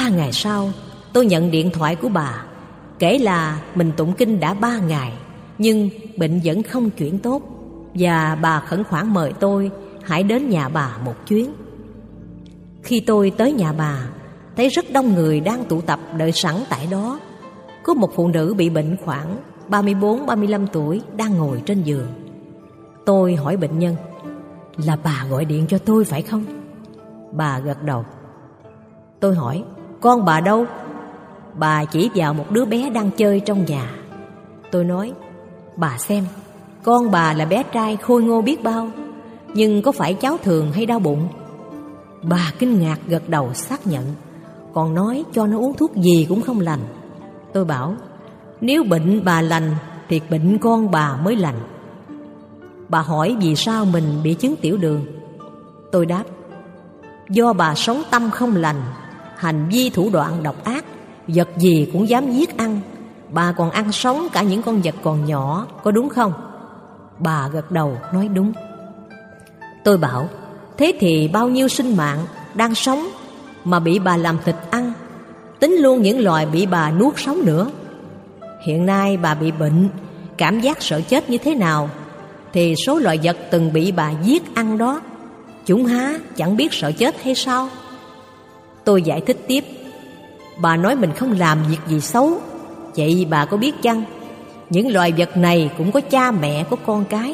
3 ngày sau, tôi nhận điện thoại của bà, kể là mình tụng kinh đã 3 ngày, nhưng bệnh vẫn không chuyển tốt, và bà khẩn khoản mời tôi hãy đến nhà bà một chuyến. Khi tôi tới nhà bà, thấy rất đông người đang tụ tập đợi sẵn tại đó. Có một phụ nữ bị bệnh khoảng 34-35 tuổi đang ngồi trên giường. Tôi hỏi bệnh nhân: "Là bà gọi điện cho tôi phải không?" Bà gật đầu. Tôi hỏi: "Con bà đâu?" Bà chỉ vào một đứa bé đang chơi trong nhà. Tôi nói: "Bà xem, con bà là bé trai khôi ngô biết bao, nhưng có phải cháu thường hay đau bụng?" Bà kinh ngạc gật đầu xác nhận, còn nói cho nó uống thuốc gì cũng không lành. Tôi bảo: "Nếu bệnh bà lành thì bệnh con bà mới lành." Bà hỏi vì sao mình bị chứng tiểu đường. Tôi đáp: "Do bà sống tâm không lành, hành vi thủ đoạn độc ác, vật gì cũng dám giết ăn. Bà còn ăn sống cả những con vật còn nhỏ, có đúng không?" Bà gật đầu nói đúng. Tôi bảo: "Thế thì bao nhiêu sinh mạng đang sống mà bị bà làm thịt ăn, tính luôn những loài bị bà nuốt sống nữa. Hiện nay bà bị bệnh, cảm giác sợ chết như thế nào, thì số loài vật từng bị bà giết ăn đó, chúng há chẳng biết sợ chết hay sao?" Tôi giải thích tiếp: "Bà nói mình không làm việc gì xấu, vậy bà có biết chăng, những loài vật này cũng có cha mẹ, có con cái.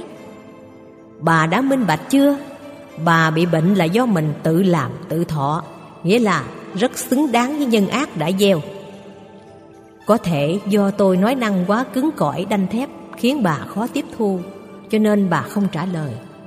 Bà đã minh bạch chưa? Bà bị bệnh là do mình tự làm tự thọ, nghĩa là rất xứng đáng với nhân ác đã gieo." Có thể do tôi nói năng quá cứng cỏi đanh thép khiến bà khó tiếp thu, cho nên bà không trả lời.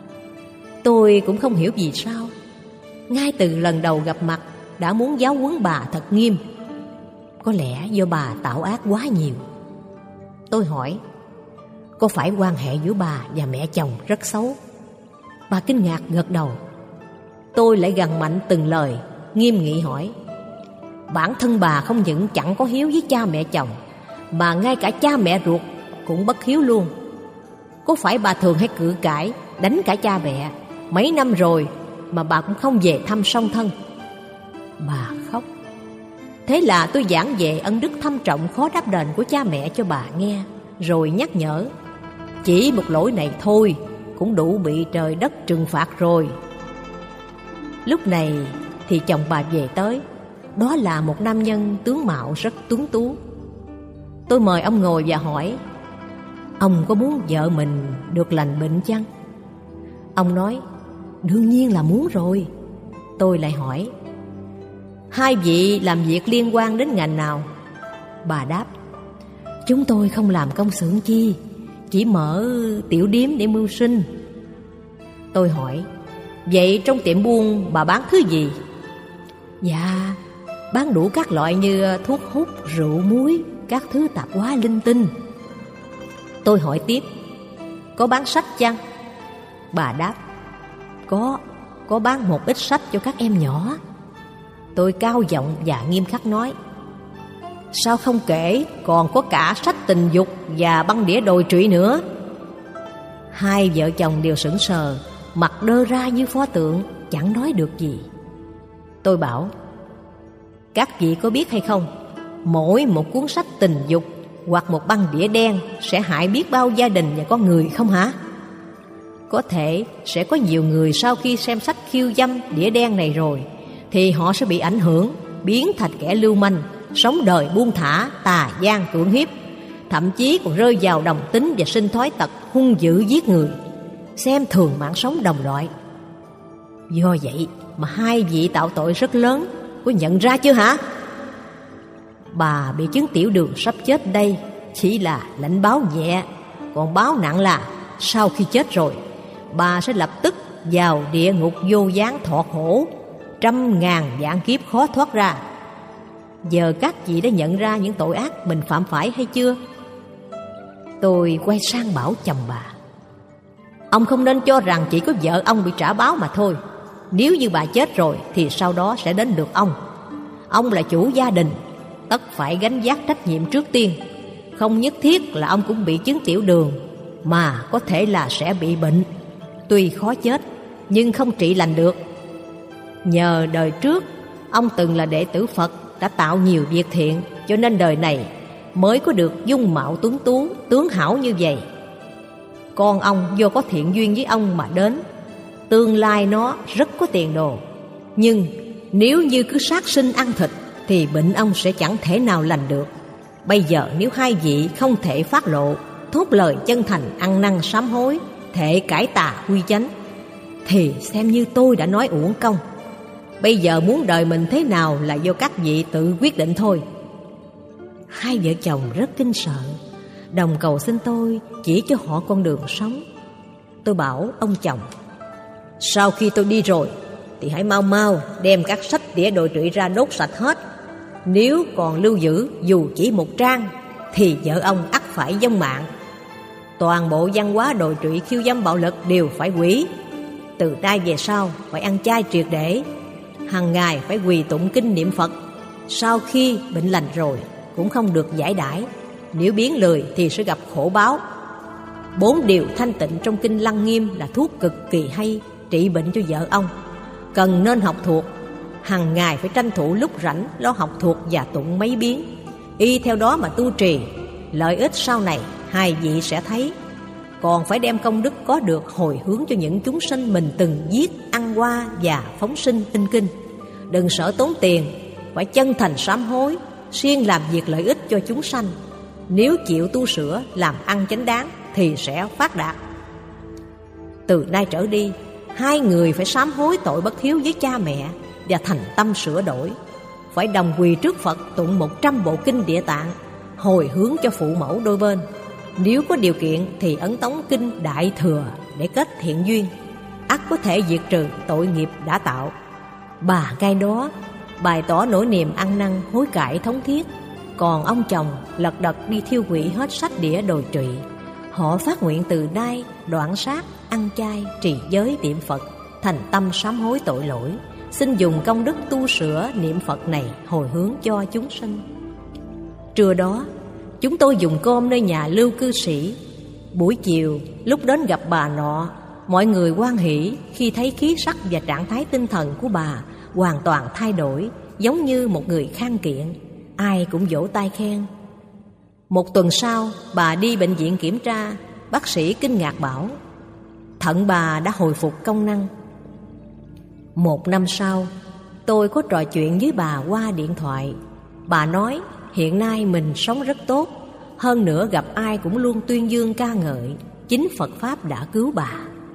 Tôi cũng không hiểu vì sao, ngay từ lần đầu gặp mặt đã muốn giáo huấn bà thật nghiêm. Có lẽ do bà tạo ác quá nhiều. Tôi hỏi: "Có phải quan hệ giữa bà và mẹ chồng rất xấu?" Bà kinh ngạc gật đầu. Tôi lại gằn mạnh từng lời, nghiêm nghị hỏi: "Bản thân bà không những chẳng có hiếu với cha mẹ chồng, mà ngay cả cha mẹ ruột cũng bất hiếu luôn. Có phải bà thường hay cự cãi, đánh cả cha mẹ, mấy năm rồi mà bà cũng không về thăm song thân?" Bà khóc. Thế là tôi giảng về ân đức thâm trọng khó đáp đền của cha mẹ cho bà nghe, rồi nhắc nhở: "Chỉ một lỗi này thôi cũng đủ bị trời đất trừng phạt rồi." Lúc này thì chồng bà về tới. Đó là một nam nhân tướng mạo rất tuấn tú. Tôi mời ông ngồi và hỏi: "Ông có muốn vợ mình được lành bệnh chăng?" Ông nói: "Đương nhiên là muốn rồi." Tôi lại hỏi: "Hai vị làm việc liên quan đến ngành nào?" Bà đáp: "Chúng tôi không làm công xưởng chi, chỉ mở tiểu điếm để mưu sinh." Tôi hỏi: "Vậy trong tiệm buôn bà bán thứ gì?" "Dạ, bán đủ các loại như thuốc hút, rượu, muối, các thứ tạp hóa linh tinh." Tôi hỏi tiếp: "Có bán sách chăng?" Bà đáp: Có bán một ít sách cho các em nhỏ." Tôi cao giọng và nghiêm khắc nói: "Sao không kể còn có cả sách tình dục và băng đĩa đồi trụy nữa?" Hai vợ chồng đều sững sờ, mặt đơ ra như pho tượng, chẳng nói được gì. Tôi bảo: "Các vị có biết hay không, mỗi một cuốn sách tình dục hoặc một băng đĩa đen sẽ hại biết bao gia đình và con người không hả? Có thể sẽ có nhiều người sau khi xem sách khiêu dâm đĩa đen này rồi thì họ sẽ bị ảnh hưởng, biến thành kẻ lưu manh, sống đời buông thả, tà gian cưỡng hiếp, thậm chí còn rơi vào đồng tính và sinh thói tật hung dữ giết người, xem thường mạng sống đồng loại. Do vậy mà hai vị tạo tội rất lớn, có nhận ra chưa hả? Bà bị chứng tiểu đường sắp chết đây chỉ là lãnh báo nhẹ, còn báo nặng là sau khi chết rồi bà sẽ lập tức vào địa ngục vô gián thọ khổ, 100.000 vạn kiếp khó thoát ra. Giờ các vị đã nhận ra những tội ác mình phạm phải hay chưa?" Tôi quay sang bảo chồng bà: "Ông không nên cho rằng chỉ có vợ ông bị trả báo mà thôi. Nếu như bà chết rồi thì sau đó sẽ đến lượt ông. Ông là chủ gia đình, tất phải gánh vác trách nhiệm trước tiên. Không nhất thiết là ông cũng bị chứng tiểu đường, mà có thể là sẽ bị bệnh. Tuy khó chết nhưng không trị lành được. Nhờ đời trước ông từng là đệ tử Phật, đã tạo nhiều việc thiện, cho nên đời này mới có được dung mạo tuấn tú, tướng hảo như vậy. Con ông do có thiện duyên với ông mà đến, tương lai nó rất có tiền đồ. Nhưng nếu như cứ sát sinh ăn thịt thì bệnh ông sẽ chẳng thể nào lành được. Bây giờ nếu hai vị không thể phát lộ, thốt lời chân thành ăn năn sám hối, thệ cải tà quy chánh, thì xem như tôi đã nói uổng công. Bây giờ muốn đời mình thế nào là do các vị tự quyết định thôi. Hai vợ chồng rất kinh sợ, đồng cầu xin tôi chỉ cho họ con đường sống. Tôi bảo ông chồng: sau khi tôi đi rồi thì hãy mau mau đem các sách đĩa đồi trụy ra đốt sạch hết. Nếu còn lưu giữ dù chỉ một trang thì vợ ông ắt phải vong mạng. Toàn bộ văn hóa đồi trụy khiêu dâm bạo lực đều phải hủy. Từ nay về sau phải ăn chay triệt để, hàng ngày phải quỳ tụng kinh niệm Phật. Sau khi bệnh lành rồi cũng không được giải đãi, nếu biến lười thì sẽ gặp khổ báo. 4 điều thanh tịnh trong kinh Lăng Nghiêm là thuốc cực kỳ hay trị bệnh cho vợ ông, cần nên học thuộc. Hàng ngày phải tranh thủ lúc rảnh lo học thuộc và tụng mấy biến, y theo đó mà tu trì. Lợi ích sau này hai vị sẽ thấy. Còn phải đem công đức có được hồi hướng cho những chúng sinh mình từng giết, ăn qua và phóng sinh in kinh. Đừng sợ tốn tiền, phải chân thành sám hối, siêng làm việc lợi ích cho chúng sanh. Nếu chịu tu sửa, làm ăn chánh đáng thì sẽ phát đạt. Từ nay trở đi, hai người phải sám hối tội bất hiếu với cha mẹ và thành tâm sửa đổi. Phải đồng quỳ trước Phật tụng 100 bộ kinh Địa Tạng, hồi hướng cho phụ mẫu đôi bên. Nếu có điều kiện thì ấn tống kinh Đại Thừa để kết thiện duyên, ắt có thể diệt trừ tội nghiệp đã tạo. Bà ngay đó bày tỏ nỗi niềm ăn năn hối cải thống thiết. Còn ông chồng lật đật đi thiêu hủy hết sách đĩa đồi trụy. Họ phát nguyện từ nay đoạn sát, ăn chay, trì giới niệm Phật, thành tâm sám hối tội lỗi, xin dùng công đức tu sửa niệm Phật này hồi hướng cho chúng sinh. Trưa đó chúng tôi dùng cơm nơi nhà lưu cư sĩ. Buổi chiều lúc đến gặp bà nọ, mọi người hoan hỉ khi thấy khí sắc và trạng thái tinh thần của bà hoàn toàn thay đổi, giống như một người khang kiện. Ai cũng vỗ tay khen. Một tuần sau bà đi bệnh viện kiểm tra, bác sĩ kinh ngạc bảo thận bà đã hồi phục công năng. 1 năm sau, tôi có trò chuyện với bà qua điện thoại. Bà nói hiện nay mình sống rất tốt, hơn nữa gặp ai cũng luôn tuyên dương ca ngợi chính Phật Pháp đã cứu bà.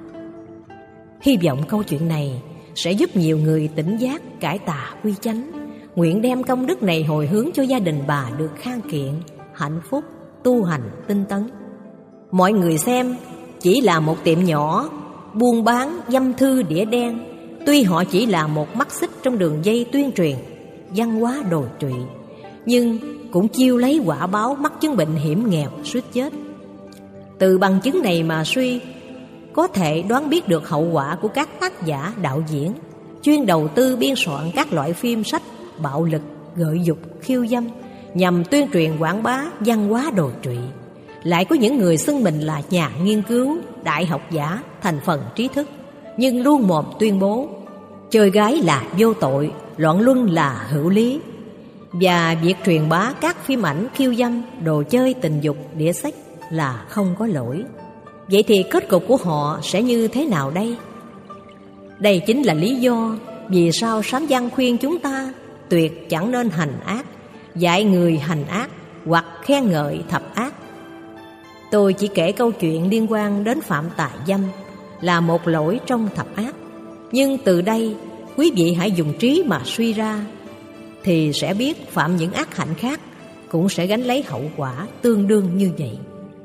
Hy vọng câu chuyện này sẽ giúp nhiều người tỉnh giác, cải tà quy chánh. Nguyện đem công đức này hồi hướng cho gia đình bà được khang kiện, hạnh phúc, tu hành tinh tấn. Mọi người xem chỉ là một tiệm nhỏ buôn bán dâm thư đĩa đen. Tuy họ chỉ là một mắt xích trong đường dây tuyên truyền văn hóa đồi trụy, nhưng cũng chiêu lấy quả báo mắc chứng bệnh hiểm nghèo suýt chết. Từ bằng chứng này mà suy có thể đoán biết được hậu quả của các tác giả đạo diễn chuyên đầu tư biên soạn các loại phim sách bạo lực, gợi dục, khiêu dâm nhằm tuyên truyền quảng bá văn hóa đồi trụy. Lại có những người xưng mình là nhà nghiên cứu, đại học giả, thành phần trí thức, nhưng luôn mồm tuyên bố chơi gái là vô tội, loạn luân là hữu lý. Và việc truyền bá các phim ảnh khiêu dâm, đồ chơi tình dục, đĩa sách là không có lỗi. Vậy thì kết cục của họ sẽ như thế nào đây? Đây chính là lý do vì sao Sám Văn khuyên chúng ta tuyệt chẳng nên hành ác, dạy người hành ác hoặc khen ngợi thập ác. Tôi chỉ kể câu chuyện liên quan đến phạm tà dâm là một lỗi trong thập ác, nhưng từ đây quý vị hãy dùng trí mà suy ra, thì sẽ biết phạm những ác hạnh khác cũng sẽ gánh lấy hậu quả tương đương như vậy.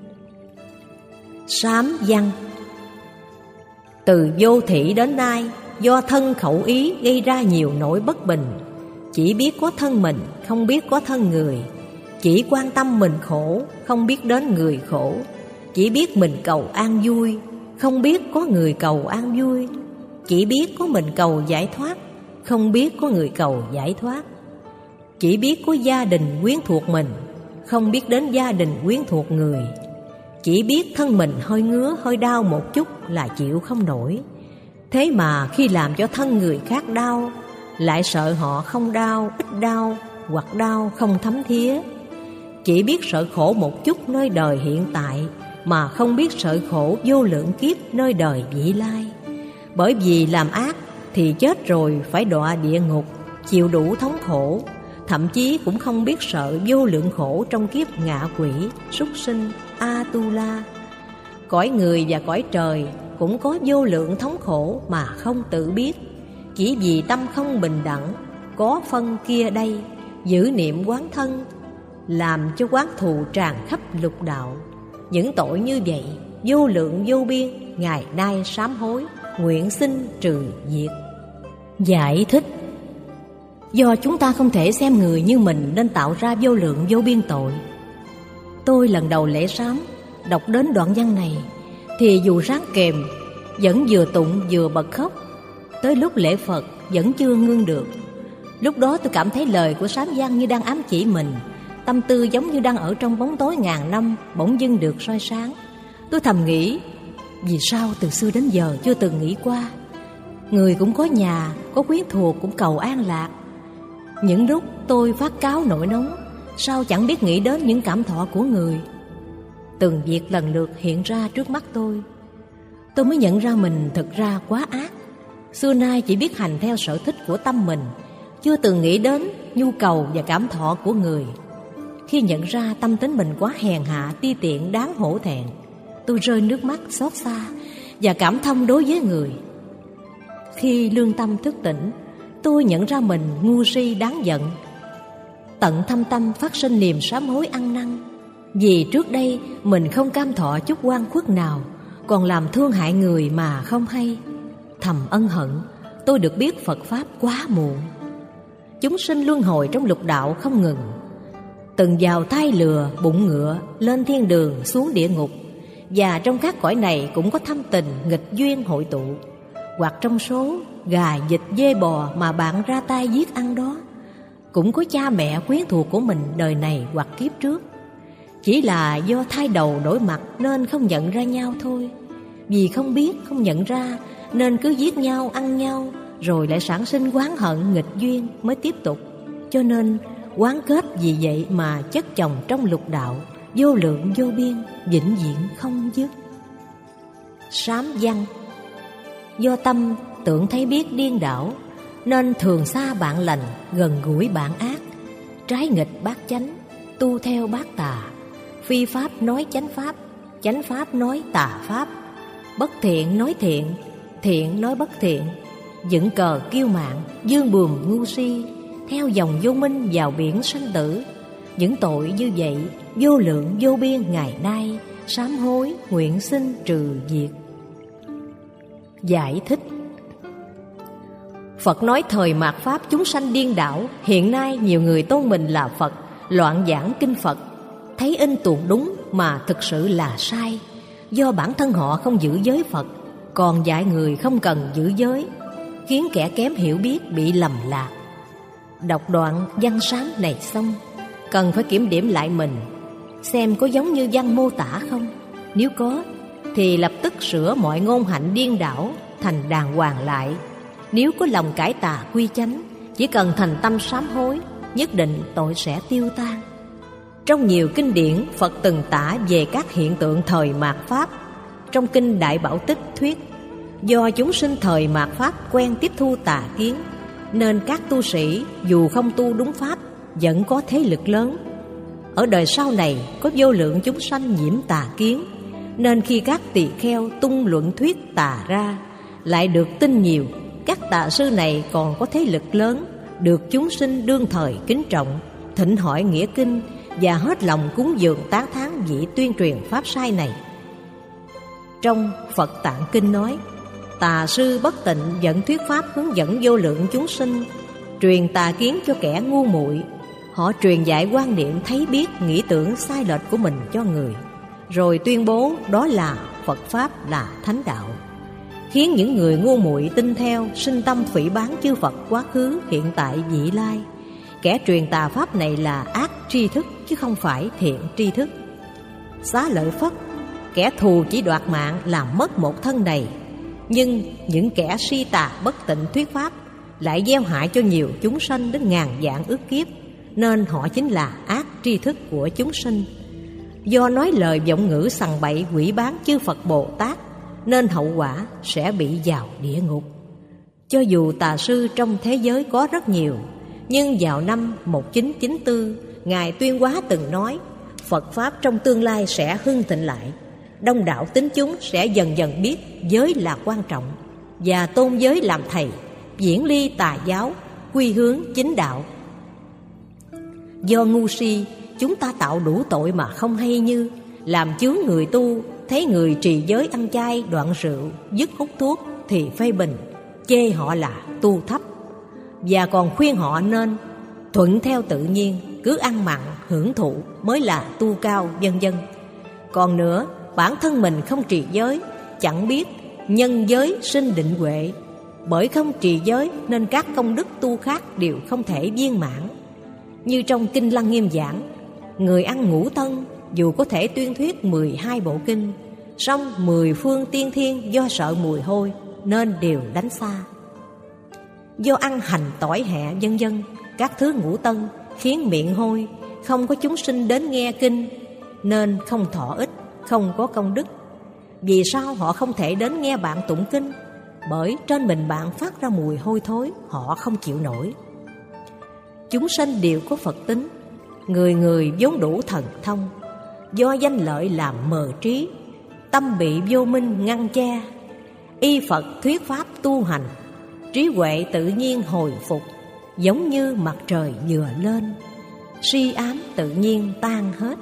Sám văn. Từ vô thị đến nay, do thân khẩu ý gây ra nhiều nỗi bất bình. Chỉ biết có thân mình, không biết có thân người. Chỉ quan tâm mình khổ, không biết đến người khổ. Chỉ biết mình cầu an vui, không biết có người cầu an vui. Chỉ biết có mình cầu giải thoát, không biết có người cầu giải thoát. Chỉ biết có gia đình quyến thuộc mình, không biết đến gia đình quyến thuộc người. Chỉ biết thân mình hơi ngứa hơi đau một chút là chịu không nổi. Thế mà khi làm cho thân người khác đau, lại sợ họ không đau, ít đau, hoặc đau không thấm thía. Chỉ biết sợ khổ một chút nơi đời hiện tại, mà không biết sợ khổ vô lượng kiếp nơi đời vị lai. Bởi vì làm ác thì chết rồi phải đọa địa ngục, chịu đủ thống khổ, thậm chí cũng không biết sợ vô lượng khổ trong kiếp ngạ quỷ, súc sinh, Atula. Cõi người và cõi trời cũng có vô lượng thống khổ mà không tự biết, chỉ vì tâm không bình đẳng, có phân kia đây, giữ niệm quán thân, làm cho quán thù tràn khắp lục đạo. Những tội như vậy vô lượng vô biên, ngày nay sám hối, nguyện xin trừ diệt. Giải thích: do chúng ta không thể xem người như mình nên tạo ra vô lượng vô biên tội. Tôi lần đầu lễ sám đọc đến đoạn văn này thì dù ráng kềm, vẫn vừa tụng vừa bật khóc. Tới lúc lễ Phật vẫn chưa ngưng được. Lúc đó tôi cảm thấy lời của sám văn như đang ám chỉ mình, tâm tư giống như đang ở trong bóng tối ngàn năm bỗng dưng được soi sáng. Tôi thầm nghĩ, vì sao từ xưa đến giờ chưa từng nghĩ qua. Người cũng có nhà, có quyến thuộc cũng cầu an lạc. Những lúc tôi phát cáu nổi nóng, sao chẳng biết nghĩ đến những cảm thọ của người. Từng việc lần lượt hiện ra trước mắt tôi mới nhận ra mình thực ra quá ác. Xưa nay chỉ biết hành theo sở thích của tâm mình, chưa từng nghĩ đến nhu cầu và cảm thọ của người. Khi nhận ra tâm tính mình quá hèn hạ, ti tiện, đáng hổ thẹn, tôi rơi nước mắt xót xa và cảm thông đối với người. Khi lương tâm thức tỉnh, tôi nhận ra mình ngu si đáng giận. Tận thâm tâm phát sinh niềm sám hối ăn năn, vì trước đây mình không cam thọ chút oan khuất nào, còn làm thương hại người mà không hay. Thầm ân hận, tôi được biết Phật Pháp quá muộn. Chúng sinh luân hồi trong lục đạo không ngừng, từng vào thai lừa, bụng ngựa, lên thiên đường, xuống địa ngục. Và trong các cõi này cũng có thâm tình, nghịch duyên hội tụ. Hoặc trong số gà, vịt, dê, bò mà bạn ra tay giết ăn đó, cũng có cha mẹ quyến thuộc của mình đời này hoặc kiếp trước. Chỉ là do thai đầu đổi mặt nên không nhận ra nhau thôi. Vì không biết, không nhận ra nên cứ giết nhau, ăn nhau, rồi lại sản sinh oán hận nghịch duyên mới tiếp tục. Cho nên oán kết vì vậy mà chất chồng trong lục đạo, vô lượng vô biên, vĩnh viễn không dứt. Sám văn: do tâm tưởng thấy biết điên đảo, nên thường xa bạn lành, gần gũi bạn ác. Trái nghịch bát chánh, tu theo bát tà. Phi pháp nói chánh pháp, chánh pháp nói tà pháp. Bất thiện nói thiện, thiện nói bất thiện. Dựng cờ kiêu mạn, dương buồm ngu si, theo dòng vô minh vào biển sanh tử. Những tội như vậy vô lượng vô biên, ngày nay sám hối, nguyện xin trừ diệt. Giải thích: Phật nói thời mạt Pháp chúng sanh điên đảo. Hiện nay nhiều người tôn mình là Phật, loạn giảng kinh Phật, thấy in tuồng đúng mà thực sự là sai. Do bản thân họ không giữ giới Phật, còn dạy người không cần giữ giới, khiến kẻ kém hiểu biết bị lầm lạc. Đọc đoạn văn sám này xong, cần phải kiểm điểm lại mình, xem có giống như văn mô tả không. Nếu có thì lập tức sửa mọi ngôn hạnh điên đảo thành đàng hoàng lại. Nếu có lòng cải tà quy chánh, chỉ cần thành tâm sám hối, nhất định tội sẽ tiêu tan. Trong nhiều kinh điển, Phật từng tả về các hiện tượng thời mạt Pháp. Trong kinh Đại Bảo Tích thuyết, do chúng sinh thời mạt Pháp quen tiếp thu tà kiến, nên các tu sĩ dù không tu đúng Pháp vẫn có thế lực lớn. Ở đời sau này có vô lượng chúng sanh nhiễm tà kiến, nên khi các tỳ kheo tung luận thuyết tà ra, lại được tin nhiều. Các tà sư này còn có thế lực lớn, được chúng sinh đương thời kính trọng, thỉnh hỏi nghĩa kinh và hết lòng cúng dường tán thán vị tuyên truyền pháp sai này. Trong Phật Tạng Kinh nói, tà sư bất tịnh dẫn thuyết pháp hướng dẫn vô lượng chúng sinh, truyền tà kiến cho kẻ ngu muội. Họ truyền dạy quan niệm thấy biết nghĩ tưởng sai lệch của mình cho người, rồi tuyên bố đó là Phật Pháp, là thánh đạo, khiến những người ngu muội tin theo, sinh tâm phỉ báng chư Phật quá khứ, hiện tại, vị lai. Kẻ truyền tà pháp này là ác tri thức chứ không phải thiện tri thức. Xá Lợi Phất, kẻ thù chỉ đoạt mạng làm mất một thân này, nhưng những kẻ si tà bất tịnh thuyết pháp lại gieo hại cho nhiều chúng sanh đến ngàn vạn ức kiếp, nên họ chính là ác tri thức của chúng sinh. Do nói lời vọng ngữ sằng bậy quỷ báng chư Phật Bồ Tát nên hậu quả sẽ bị vào địa ngục. Cho dù tà sư trong thế giới có rất nhiều, nhưng vào năm 1994, Ngài Tuyên Hóa từng nói Phật Pháp trong tương lai sẽ hưng thịnh lại. Đông đảo tín chúng sẽ dần dần biết giới là quan trọng và tôn giới làm thầy, viễn ly tà giáo, quy hướng chính đạo. Do ngu si, chúng ta tạo đủ tội mà không hay, như làm chướng người tu, thấy người trì giới ăn chay đoạn rượu, dứt hút thuốc thì phê bình, chê họ là tu thấp, và còn khuyên họ nên thuận theo tự nhiên, cứ ăn mặn hưởng thụ mới là tu cao, vân vân. Còn nữa, bản thân mình không trì giới, chẳng biết nhân giới sinh định huệ. Bởi không trì giới nên các công đức tu khác đều không thể viên mãn. Như trong Kinh Lăng Nghiêm giảng, người ăn ngũ tân dù có thể tuyên thuyết 12 bộ kinh, song 10 phương tiên thiên do sợ mùi hôi nên đều đánh xa. Do ăn hành tỏi hẹ vân vân, các thứ ngũ tân khiến miệng hôi, không có chúng sinh đến nghe kinh nên không thọ ích, không có công đức. Vì sao họ không thể đến nghe bạn tụng kinh? Bởi trên mình bạn phát ra mùi hôi thối, họ không chịu nổi. Chúng sanh đều có Phật tính, người người vốn đủ thần thông. Do danh lợi làm mờ trí, tâm bị vô minh ngăn che. Y Phật thuyết pháp tu hành, trí huệ tự nhiên hồi phục. Giống như mặt trời vừa lên, si ám tự nhiên tan hết.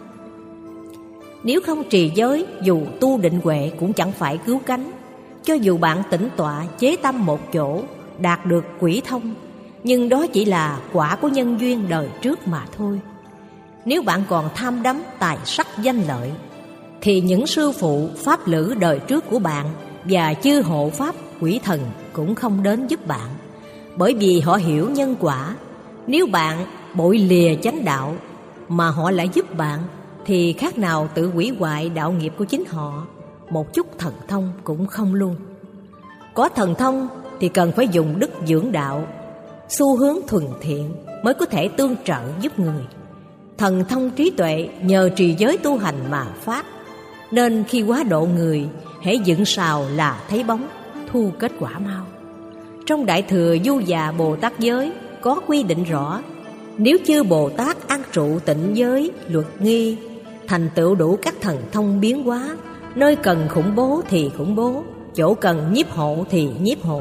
Nếu không trì giới, dù tu định huệ cũng chẳng phải cứu cánh. Cho dù bạn tĩnh tọa chế tâm một chỗ, đạt được quỷ thông, nhưng đó chỉ là quả của nhân duyên đời trước mà thôi. Nếu bạn còn tham đắm tài sắc danh lợi, thì những sư phụ pháp lữ đời trước của bạn và chư hộ pháp quỷ thần cũng không đến giúp bạn. Bởi vì họ hiểu nhân quả. Nếu bạn bội lìa chánh đạo mà họ lại giúp bạn, thì khác nào tự hủy hoại đạo nghiệp của chính họ. Một chút thần thông cũng không luôn. Có thần thông thì cần phải dùng đức dưỡng đạo, xu hướng thuần thiện mới có thể tương trợ giúp người. Thần thông trí tuệ nhờ trì giới tu hành mà phát, nên khi quá độ người, hễ dựng sào là thấy bóng, thu kết quả mau. Trong Đại Thừa Du Già Bồ Tát giới có quy định rõ, nếu chư Bồ Tát an trụ tịnh giới luật nghi, thành tựu đủ các thần thông biến hóa, nơi cần khủng bố thì khủng bố, chỗ cần nhiếp hộ thì nhiếp hộ.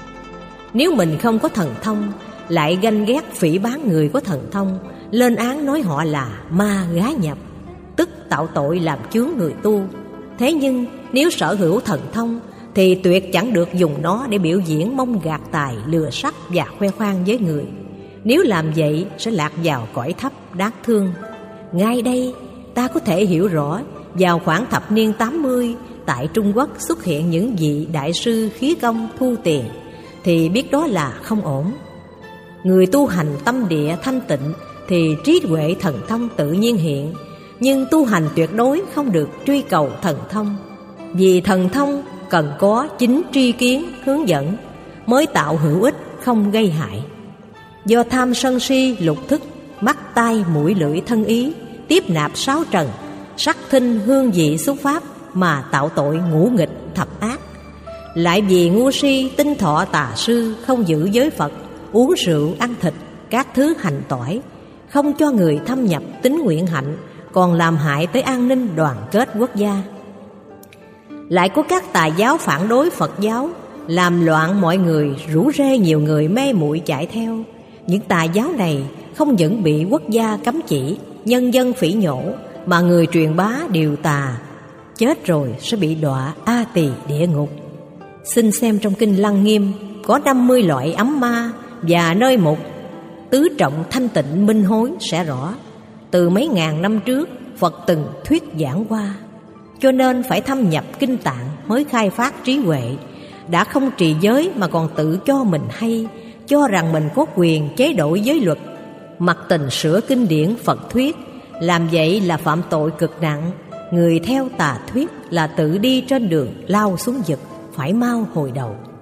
Nếu mình không có thần thông, lại ganh ghét phỉ báng người có thần thông, lên án nói họ là ma gái nhập, tức tạo tội làm chướng người tu. Thế nhưng nếu sở hữu thần thông thì tuyệt chẳng được dùng nó để biểu diễn mong gạt tài, lừa sắc và khoe khoang với người. Nếu làm vậy sẽ lạc vào cõi thấp đáng thương. Ngay đây ta có thể hiểu rõ, vào khoảng thập niên 80, tại Trung Quốc xuất hiện những vị đại sư khí công thu tiền, thì biết đó là không ổn. Người tu hành tâm địa thanh tịnh thì trí huệ thần thông tự nhiên hiện, nhưng tu hành tuyệt đối không được truy cầu thần thông. Vì thần thông cần có chính tri kiến hướng dẫn mới tạo hữu ích, không gây hại. Do tham sân si lục thức, mắt tai mũi lưỡi thân ý tiếp nạp sáu trần, sắc thinh hương vị xúc pháp mà tạo tội ngũ nghịch thập ác. Lại vì ngu si tinh thọ tà sư, không giữ giới Phật, uống rượu ăn thịt, các thứ hành tỏi, không cho người thâm nhập tín nguyện hạnh, còn làm hại tới an ninh đoàn kết quốc gia. Lại có các tà giáo phản đối Phật giáo, làm loạn mọi người, rủ rê nhiều người mê muội chạy theo. Những tà giáo này không những bị quốc gia cấm chỉ, nhân dân phỉ nhổ, mà người truyền bá đều tà, chết rồi sẽ bị đọa A Tỳ địa ngục. Xin xem trong Kinh Lăng Nghiêm có 50 loại ấm ma, và nơi mục tứ trọng thanh tịnh minh hối sẽ rõ. Từ mấy ngàn năm trước Phật từng thuyết giảng qua, cho nên phải thâm nhập kinh tạng mới khai phát trí huệ. Đã không trì giới mà còn tự cho mình hay, cho rằng mình có quyền chế độ giới luật, mặc tình sửa kinh điển Phật thuyết. Làm vậy là phạm tội cực nặng. Người theo tà thuyết là tự đi trên đường lao xuống vực, phải mau hồi đầu.